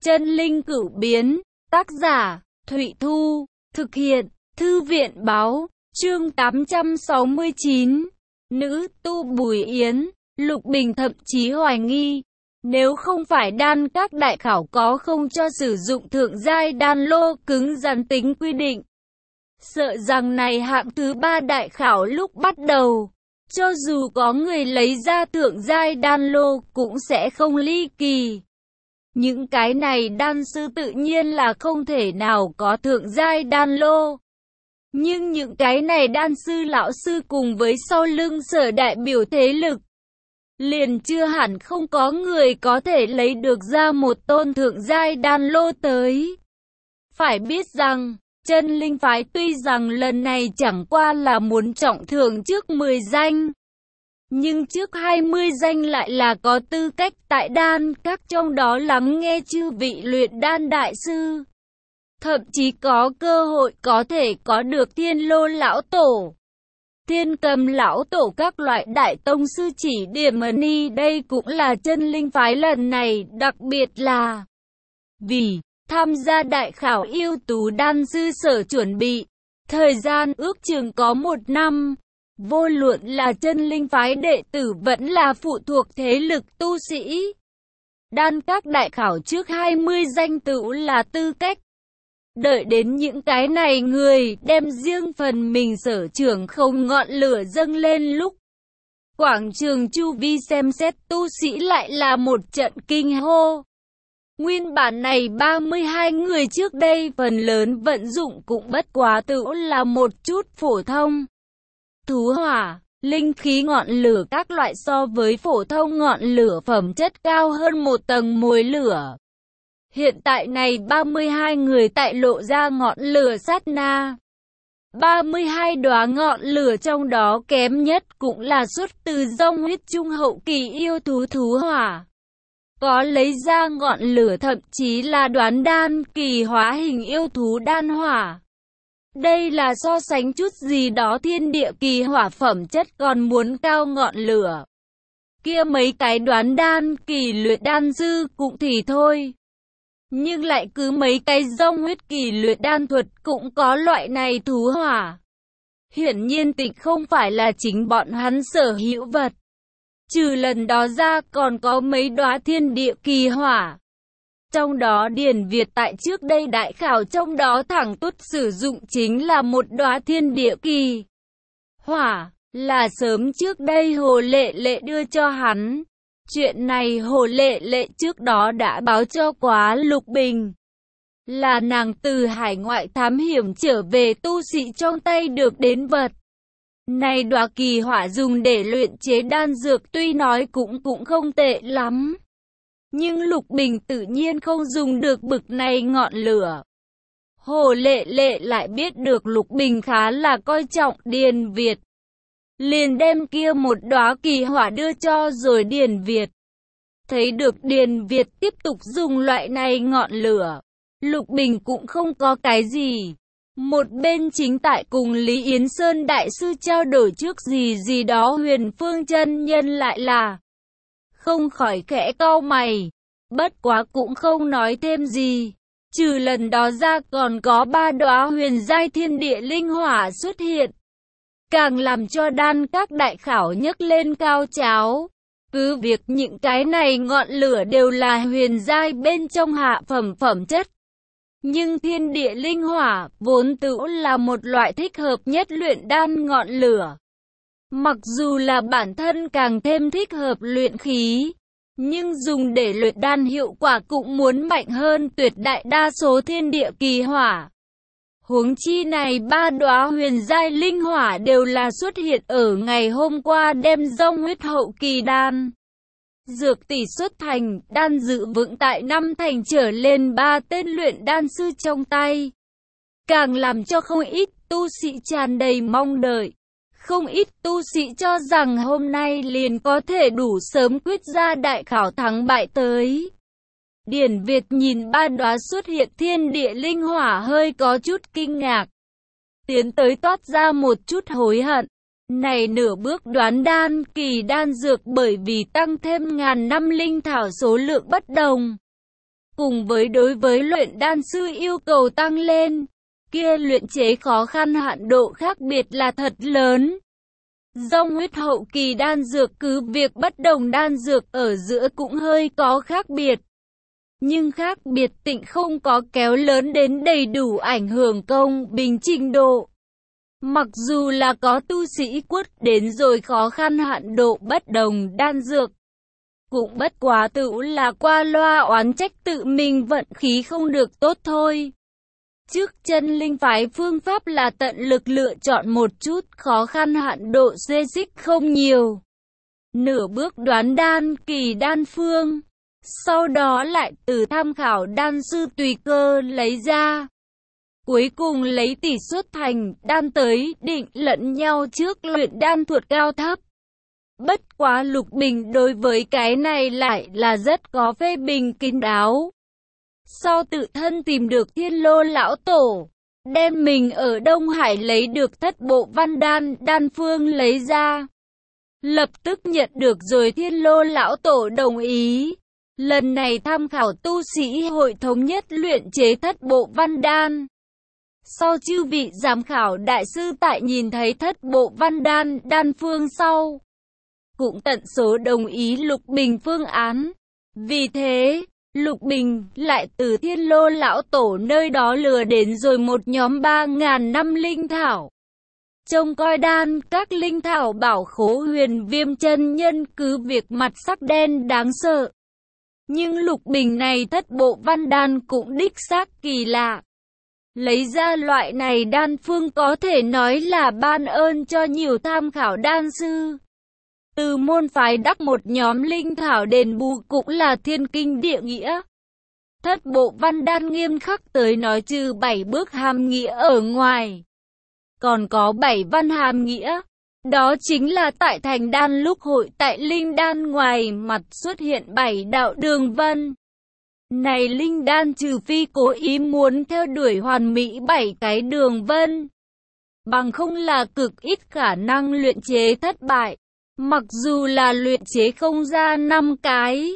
Chân linh cửu biến, tác giả, Thụy Thu, thực hiện, Thư viện báo, chương 869. Nữ tu Bùi Yến, Lục Bình thậm chí hoài nghi, nếu không phải đan các đại khảo có không cho sử dụng thượng giai đan lô cứng rắn tính quy định. Sợ rằng này hạng thứ 3 đại khảo lúc bắt đầu, cho dù có người lấy ra thượng giai đan lô cũng sẽ không ly kỳ. Những cái này đan sư tự nhiên là không thể nào có thượng giai đan lô. Nhưng những cái này đan sư lão sư cùng với sau lưng sở đại biểu thế lực, liền chưa hẳn không có người có thể lấy được ra một tôn thượng giai đan lô tới. Phải biết rằng, Chân Linh phái tuy rằng lần này chẳng qua là muốn trọng thưởng trước 10 danh, nhưng trước 20 danh lại là có tư cách tại đan các trong đó lắng nghe chư vị luyện đan đại sư. Thậm chí có cơ hội có thể có được Thiên Lô lão tổ, Thiên Cầm lão tổ các loại đại tông sư chỉ điểm ni. Đây cũng là Chân Linh phái lần này đặc biệt là vì tham gia đại khảo yêu tú đan sư sở chuẩn bị. Thời gian ước chừng có 1 năm. Vô luận là Chân Linh phái đệ tử vẫn là phụ thuộc thế lực tu sĩ. Đan các đại khảo trước 20 danh tựu là tư cách. Đợi đến những cái này người đem riêng phần mình sở trường không ngọn lửa dâng lên lúc quảng trường chu vi xem xét tu sĩ lại là một trận kinh hô. Nguyên bản này 32 người trước đây phần lớn vận dụng cũng bất quá tựu là một chút phổ thông thú hỏa, linh khí ngọn lửa các loại so với phổ thông ngọn lửa phẩm chất cao hơn một tầng mồi lửa. Hiện tại này 32 người tại lộ ra ngọn lửa sát na. 32 đóa ngọn lửa trong đó kém nhất cũng là xuất từ dông huyết trung hậu kỳ yêu thú thú hỏa. Có lấy ra ngọn lửa thậm chí là đoán đan kỳ hóa hình yêu thú đan hỏa. Đây là so sánh chút gì đó thiên địa kỳ hỏa phẩm chất còn muốn cao ngọn lửa. Kia mấy cái đoán đan kỳ luyện đan sư cũng thì thôi. Nhưng lại cứ mấy cái dông huyết kỳ luyện đan thuật cũng có loại này thú hỏa. Hiển nhiên tịch không phải là chính bọn hắn sở hữu vật. Trừ lần đó ra còn có mấy đóa thiên địa kỳ hỏa. Trong đó Điền Việt tại trước đây đại khảo trong đó thẳng tút sử dụng chính là một đóa thiên địa kỳ hỏa, là sớm trước đây Hồ Lệ Lệ đưa cho hắn. Chuyện này Hồ Lệ Lệ trước đó đã báo cho quá Lục Bình. Là nàng từ hải ngoại thám hiểm trở về tu sĩ trong tay được đến vật. Này đóa kỳ hỏa dùng để luyện chế đan dược tuy nói cũng không tệ lắm. Nhưng Lục Bình tự nhiên không dùng được bực này ngọn lửa. Hồ Lệ Lệ lại biết được Lục Bình khá là coi trọng Điền Việt. Liền đem kia một đóa kỳ hỏa đưa cho rồi Điền Việt. Thấy được Điền Việt tiếp tục dùng loại này ngọn lửa, Lục Bình cũng không có cái gì. Một bên chính tại cùng Lý Yến Sơn đại sư trao đổi trước gì đó Huyền Phương chân nhân lại là không khỏi khẽ cau mày, bất quá cũng không nói thêm gì. Trừ lần đó ra còn có 3 đóa huyền giai thiên địa linh hỏa xuất hiện, càng làm cho đan các đại khảo nhấc lên cao trào. Cứ việc những cái này ngọn lửa đều là huyền giai bên trong hạ phẩm chất, nhưng thiên địa linh hỏa vốn tự là một loại thích hợp nhất luyện đan ngọn lửa. Mặc dù là bản thân càng thêm thích hợp luyện khí, nhưng dùng để luyện đan hiệu quả cũng muốn mạnh hơn tuyệt đại đa số thiên địa kỳ hỏa. Huống chi này 3 đóa huyền giai linh hỏa đều là xuất hiện ở ngày hôm qua đem dông huyết hậu kỳ đan dược tỷ xuất thành, đan dự vững tại 5 thành trở lên 3 tên luyện đan sư trong tay. Càng làm cho không ít tu sĩ tràn đầy mong đợi. Không ít tu sĩ cho rằng hôm nay liền có thể đủ sớm quyết ra đại khảo thắng bại tới. Điền Việt nhìn 3 đóa xuất hiện thiên địa linh hỏa hơi có chút kinh ngạc. Tiến tới toát ra một chút hối hận. Này nửa bước đoán đan kỳ đan dược bởi vì tăng thêm ngàn năm linh thảo số lượng bất đồng. cùng với đối với luyện đan sư yêu cầu tăng lên, kia luyện chế khó khăn hạn độ khác biệt là thật lớn. Dòng huyết hậu kỳ đan dược cứ việc bất đồng đan dược ở giữa cũng hơi có khác biệt. Nhưng khác biệt tịnh không có kéo lớn đến đầy đủ ảnh hưởng công bình trình độ. Mặc dù là có tu sĩ quất đến rồi khó khăn hạn độ bất đồng đan dược, cũng bất quá tự là qua loa oán trách tự mình vận khí không được tốt thôi. Trước chân linh phái phương pháp là tận lực lựa chọn một chút khó khăn hạn độ xê xích không nhiều. Nửa bước đoán đan kỳ đan phương. Sau đó lại từ tham khảo đan sư tùy cơ lấy ra. Cuối cùng lấy tỷ suất thành đan tới định lẫn nhau trước luyện đan thuật cao thấp. Bất quá Lục Bình đối với cái này lại là rất có phê bình kín đáo. Sau tự thân tìm được Thiên Lô lão tổ, đem mình ở Đông Hải lấy được thất bộ văn đan phương lấy ra. Lập tức nhận được rồi Thiên Lô lão tổ đồng ý. Lần này tham khảo tu sĩ hội thống nhất luyện chế thất bộ văn đan. Sau chư vị giám khảo đại sư tại nhìn thấy thất bộ văn đan phương sau, cũng tận số đồng ý Lục Bình phương án. Vì thế, Lục Bình lại từ Thiên Lô lão tổ nơi đó lừa đến rồi một nhóm 3.000 năm linh thảo. Trông coi đan các linh thảo bảo khố Huyền Viêm chân nhân cứ việc mặt sắc đen đáng sợ. Nhưng Lục Bình này thất bộ văn đan cũng đích xác kỳ lạ. Lấy ra loại này đan phương có thể nói là ban ơn cho nhiều tham khảo đan sư. Từ môn phái đắc một nhóm linh thảo đền bù cũng là thiên kinh địa nghĩa. Thất bộ văn đan nghiêm khắc tới nói trừ 7 bước hàm nghĩa ở ngoài. Còn có 7 văn hàm nghĩa. Đó chính là tại thành đan lúc hội tại linh đan ngoài mặt xuất hiện 7 đạo đường vân. Này linh đan trừ phi cố ý muốn theo đuổi hoàn mỹ 7 cái đường vân, bằng không là cực ít khả năng luyện chế thất bại. Mặc dù là luyện chế không ra 5 cái,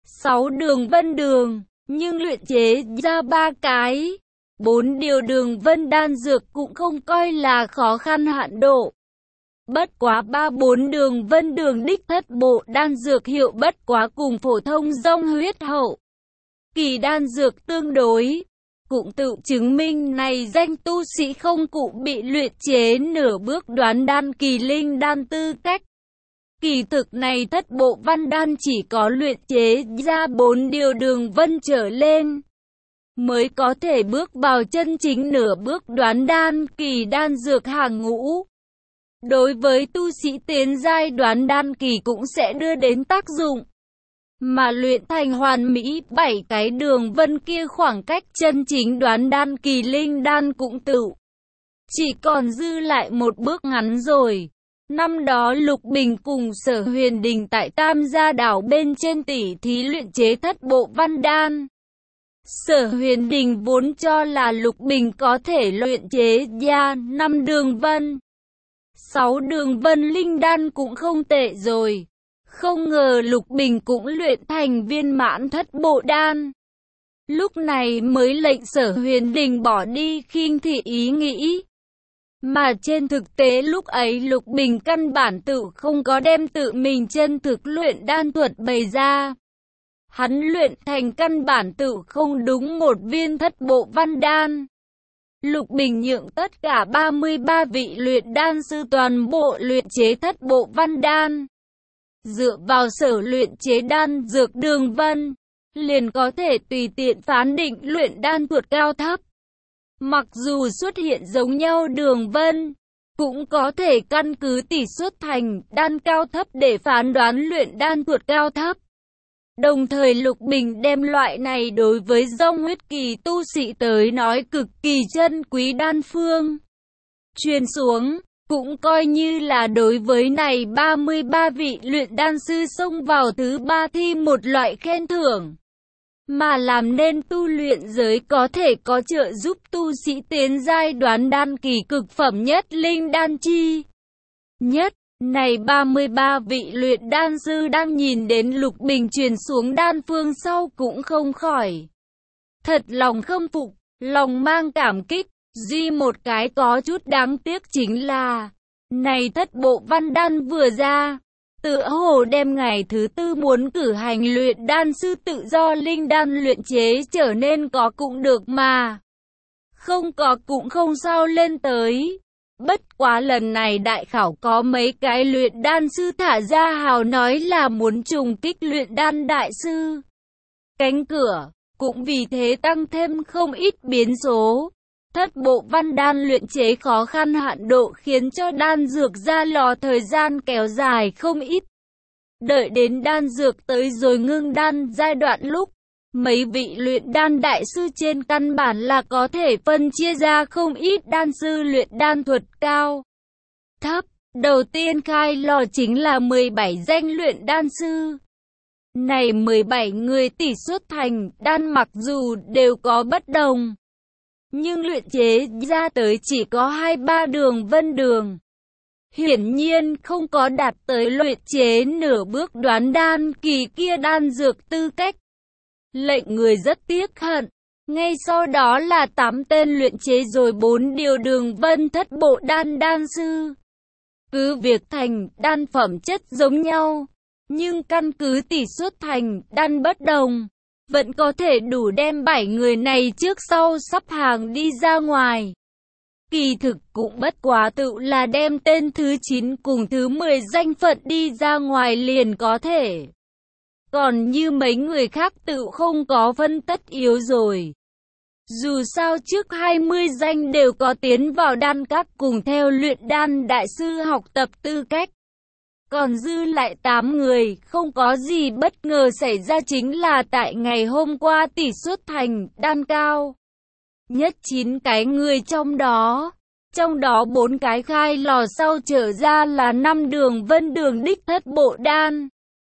6 đường vân đường, nhưng luyện chế ra 3 cái, 4 điều đường vân đan dược cũng không coi là khó khăn hạn độ. Bất quá 3-4 đường vân đường đích thất bộ đan dược hiệu bất quá cùng phổ thông dòng huyết hậu kỳ đan dược tương đối, cũng tự chứng minh này danh tu sĩ không cụ bị luyện chế nửa bước đoán đan kỳ linh đan tư cách. Kỳ thực này thất bộ văn đan chỉ có luyện chế ra 4 điều đường vân trở lên, mới có thể bước vào chân chính nửa bước đoán đan kỳ đan dược hàng ngũ. Đối với tu sĩ tiến giai đoán đan kỳ cũng sẽ đưa đến tác dụng. Mà luyện thành hoàn mỹ 7 cái đường vân kia khoảng cách chân chính đoán đan kỳ linh đan cũng tự chỉ còn dư lại một bước ngắn rồi. Năm đó Lục Bình cùng Sở Huyền Đình tại Tam Gia đảo bên trên tỉ thí luyện chế thất bộ văn đan. Sở Huyền Đình vốn cho là Lục Bình có thể luyện chế ra 5 đường vân, 6 đường vân linh đan cũng không tệ rồi. Không ngờ Lục Bình cũng luyện thành viên mãn thất bộ đan. Lúc này mới lệnh Sở Huyền Đình bỏ đi khinh thị ý nghĩ. Mà trên thực tế lúc ấy Lục Bình căn bản tự không có đem tự mình chân thực luyện đan thuật bày ra. Hắn luyện thành căn bản tự không đúng một viên thất bộ văn đan. Lục Bình nhượng tất cả 33 vị luyện đan sư toàn bộ luyện chế thất bộ văn đan. Dựa vào sở luyện chế đan dược đường vân, liền có thể tùy tiện phán định luyện đan thuật cao thấp. Mặc dù xuất hiện giống nhau đường vân, cũng có thể căn cứ tỷ suất thành đan cao thấp để phán đoán luyện đan thuật cao thấp. Đồng thời Lục Bình đem loại này đối với dòng huyết kỳ tu sĩ tới nói cực kỳ chân quý đan phương truyền xuống, cũng coi như là đối với này 33 vị luyện đan sư xông vào thứ 3 thi một loại khen thưởng. Mà làm nên tu luyện giới có thể có trợ giúp tu sĩ tiến giai đoán đan kỳ cực phẩm nhất linh đan chi nhất. Này 33 vị luyện đan sư đang nhìn đến Lục Bình truyền xuống đan phương sau cũng không khỏi Thật lòng khâm phục, lòng mang cảm kích, duy một cái có chút đáng tiếc chính là, này thất bộ văn đan vừa ra, tựa hồ đem ngày thứ tư muốn cử hành luyện đan sư tự do linh đan luyện chế trở nên có cũng được mà. Không có cũng không sao lên tới. Bất quá lần này đại khảo có mấy cái luyện đan sư thả ra hào nói là muốn trùng kích luyện đan đại sư. Cánh cửa cũng vì thế tăng thêm không ít biến số. Thất bộ văn đan luyện chế khó khăn hạn độ khiến cho đan dược ra lò thời gian kéo dài không ít. Đợi đến đan dược tới rồi ngưng đan giai đoạn lúc, mấy vị luyện đan đại sư trên căn bản là có thể phân chia ra không ít đan sư luyện đan thuật cao, thấp. Đầu tiên khai lò chính là 17 danh luyện đan sư. Này 17 người tỷ suất thành đan mặc dù đều có bất đồng, nhưng luyện chế ra tới chỉ có 2-3 đường vân đường. Hiển nhiên không có đạt tới luyện chế nửa bước đoán đan kỳ kia đan dược tư cách. Lệnh người rất tiếc hận. Ngay sau đó là 8 tên luyện chế rồi 4 điều đường vân thất bộ đan đan sư. Cứ việc thành đan phẩm chất giống nhau, nhưng căn cứ tỷ suất thành đan bất đồng, vẫn có thể đủ đem 7 người này trước sau sắp hàng đi ra ngoài. Kỳ thực cũng bất quá tự là đem tên thứ 9 cùng thứ 10 danh phận đi ra ngoài liền có thể. Còn như mấy người khác tự không có phân tất yếu rồi. Dù sao trước 20 danh đều có tiến vào đan các cùng theo luyện đan đại sư học tập tư cách. Còn dư lại 8 người, không có gì bất ngờ xảy ra chính là tại ngày hôm qua tỷ suất thành đan cao nhất 9 cái người trong đó 4 cái khai lò sau trở ra là 5 đường vân đường đích thất bộ đan.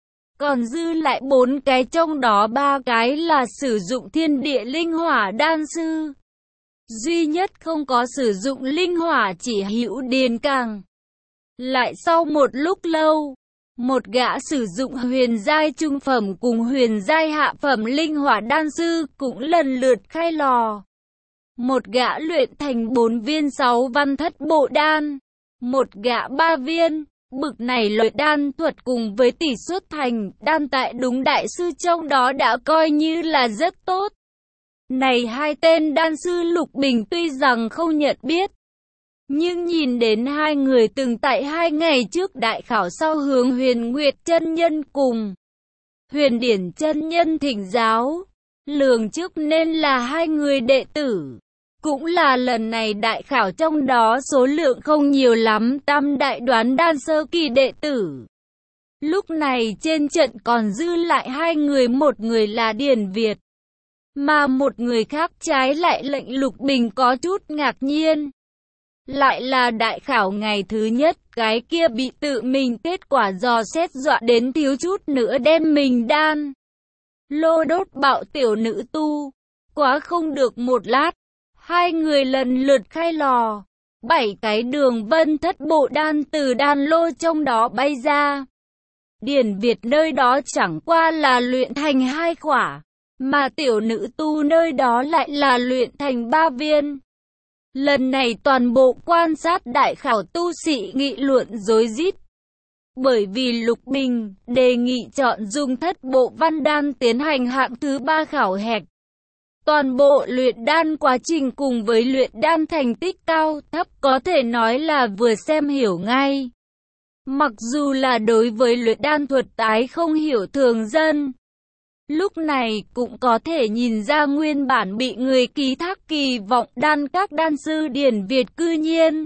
Còn dư lại 4 cái trong đó 3 cái là sử dụng thiên địa linh hỏa đan sư. Duy nhất không có sử dụng linh hỏa chỉ hữu điền càng. Lại sau một lúc lâu, một gã sử dụng huyền giai trung phẩm cùng huyền giai hạ phẩm linh hỏa đan sư cũng lần lượt khai lò. Một gã luyện thành 4 viên 6 văn thất bộ đan, một gã 3 viên. Bực này luyện đan thuật cùng với tỷ suất thành đan tại đúng đại sư trong đó đã coi như là rất tốt. Này hai tên đan sư Lục Bình tuy rằng không nhận biết, nhưng nhìn đến hai người từng tại 2 ngày trước đại khảo sau hướng Huyền Nguyệt chân nhân cùng Huyền Điển chân nhân thỉnh giáo, lường trước nên là 2 người đệ tử. Cũng là lần này đại khảo trong đó số lượng không nhiều lắm, tam đại đoán đan sơ kỳ đệ tử. Lúc này trên trận còn dư lại 2 người, một người là Điền Việt, mà một người khác trái lại lệnh Lục Bình có chút ngạc nhiên. Lại là đại khảo ngày thứ nhất, cái kia bị tự mình kết quả dò xét dọa đến thiếu chút nữa đem mình đan lô đốt bạo tiểu nữ tu. Quá không được một lát, 2 người lần lượt khai lò, 7 cái đường vân thất bộ đan từ đan lô trong đó bay ra. Điền Việt nơi đó chẳng qua là luyện thành 2 quả, mà tiểu nữ tu nơi đó lại là luyện thành 3 viên. Lần này toàn bộ quan sát đại khảo tu sĩ nghị luận rối rít. Bởi vì Lục Bình đề nghị chọn dùng thất bộ văn đan tiến hành hạng thứ 3 khảo hạch. Toàn bộ luyện đan quá trình cùng với luyện đan thành tích cao thấp có thể nói là vừa xem hiểu ngay. Mặc dù là đối với luyện đan thuật tái không hiểu thường dân, lúc này cũng có thể nhìn ra nguyên bản bị người ký thác kỳ vọng đan các đan sư Điền Việt cư nhiên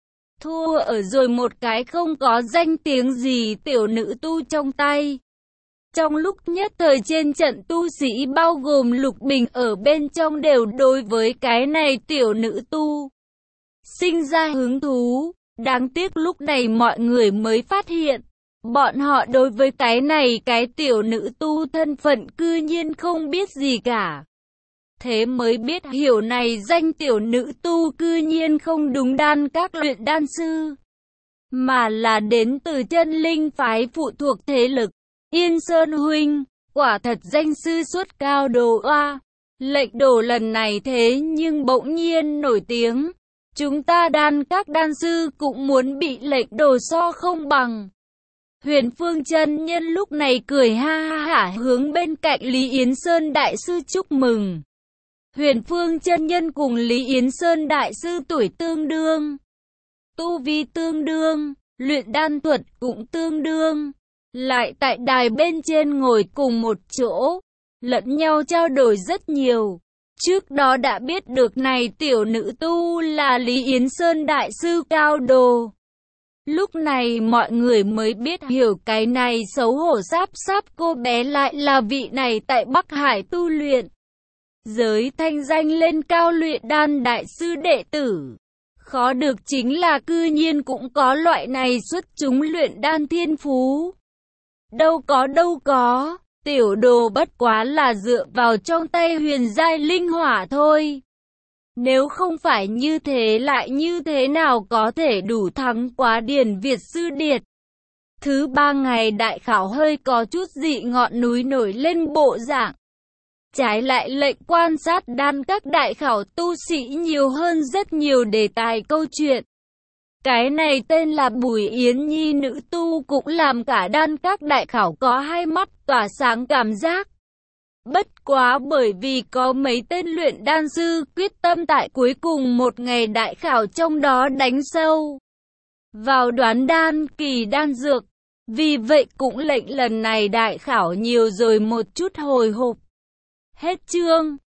thua ở rồi một cái không có danh tiếng gì tiểu nữ tu trong tay. Trong lúc nhất thời trên trận tu sĩ bao gồm Lục Bình ở bên trong đều đối với cái này tiểu nữ tu sinh ra hứng thú. Đáng tiếc lúc này mọi người mới phát hiện, bọn họ đối với cái này cái tiểu nữ tu thân phận cư nhiên không biết gì cả. Thế mới biết hiểu này danh tiểu nữ tu cư nhiên không đúng đan các luyện đan sư, mà là đến từ chân linh phái phụ thuộc thế lực Yên Sơn huynh, quả thật danh sư xuất cao đồ oa. Lệnh đồ lần này thế nhưng bỗng nhiên nổi tiếng. Chúng ta các đan sư cũng muốn bị lệnh đồ so không bằng. Huyền Phương chân nhân lúc này cười ha ha hả hướng bên cạnh Lý Yến Sơn đại sư chúc mừng. Huyền Phương chân nhân cùng Lý Yến Sơn đại sư tuổi tương đương, tu vi tương đương, luyện đan thuật cũng tương đương, lại tại đài bên trên ngồi cùng một chỗ, lẫn nhau trao đổi rất nhiều. Trước đó đã biết được này tiểu nữ tu là Lý Yến Sơn đại sư cao đồ. Lúc này mọi người mới biết hiểu cái này xấu hổ sáp cô bé lại là vị này tại Bắc Hải tu luyện. Giới thanh danh lên cao luyện đan đại sư đệ tử. Khó được chính là cư nhiên cũng có loại này xuất chúng luyện đan thiên phú. Đâu có, tiểu đồ bất quá là dựa vào trong tay huyền giai linh hỏa thôi. Nếu không phải như thế lại như thế nào có thể đủ thắng quá Điền Việt sư điệt. Thứ 3 ngày đại khảo hơi có chút dị ngọn núi nổi lên bộ dạng. Trái lại lệnh quan sát đan các đại khảo tu sĩ nhiều hơn rất nhiều đề tài câu chuyện. Cái này tên là Bùi Yến Nhi nữ tu cũng làm cả đan các đại khảo có hai mắt tỏa sáng cảm giác. Bất quá bởi vì có mấy tên luyện đan sư quyết tâm tại cuối cùng một ngày đại khảo trong đó đánh sâu vào đoán đan kỳ đan dược. Vì vậy cũng lệnh lần này đại khảo nhiều rồi một chút hồi hộp. Hết chương.